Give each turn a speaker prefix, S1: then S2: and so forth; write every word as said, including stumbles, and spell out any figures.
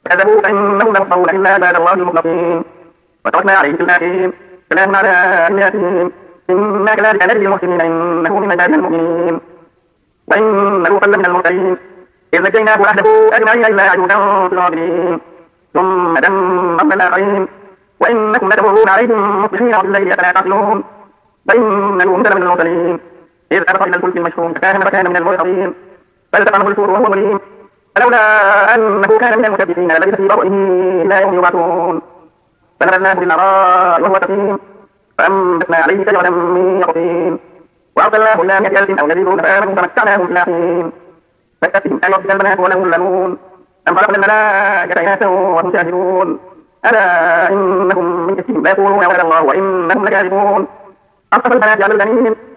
S1: كذبوا فإنهم لمحضرون إلا عباد الله المخلصين وتركنا عليه في الآخرين سلام على آل ياسين إنا كذلك نجزي المحسنين إنه من عبادنا المؤمنين وإن لوطا لمن المرسلين إذ نجيناه وأهله أجمعين إلا عجوزا في الغابرين ثم دمرنا الآخرين وإنكم لتمرون عليهم مصبحين وبالليل أفلا تعقلون وإن لوطا لمن المرسلين إذ أبق إلى الفلك المشحون فكان مكانا من المغرقين فالتقمه الحوت وهو مليم فلولا أنه كان من المسبحين للبث في بطنه إلى يوم يبعثون فنبذناه بالعراء وهو سقيم فأنبتنا عليه شجرة من يقطين وأرسلناه إلى مئة ألف أو يزيدون فآمنوا فمتعناهم إلى حين فاستفتهم أيربك البنات ولهم البنون أم خلقنا الملائكة إناثا وهم شاهدون ألا إنهم من كسبهم لا يقولون ولد الله وإنهم لكاذبون أصطفى البنات على البنين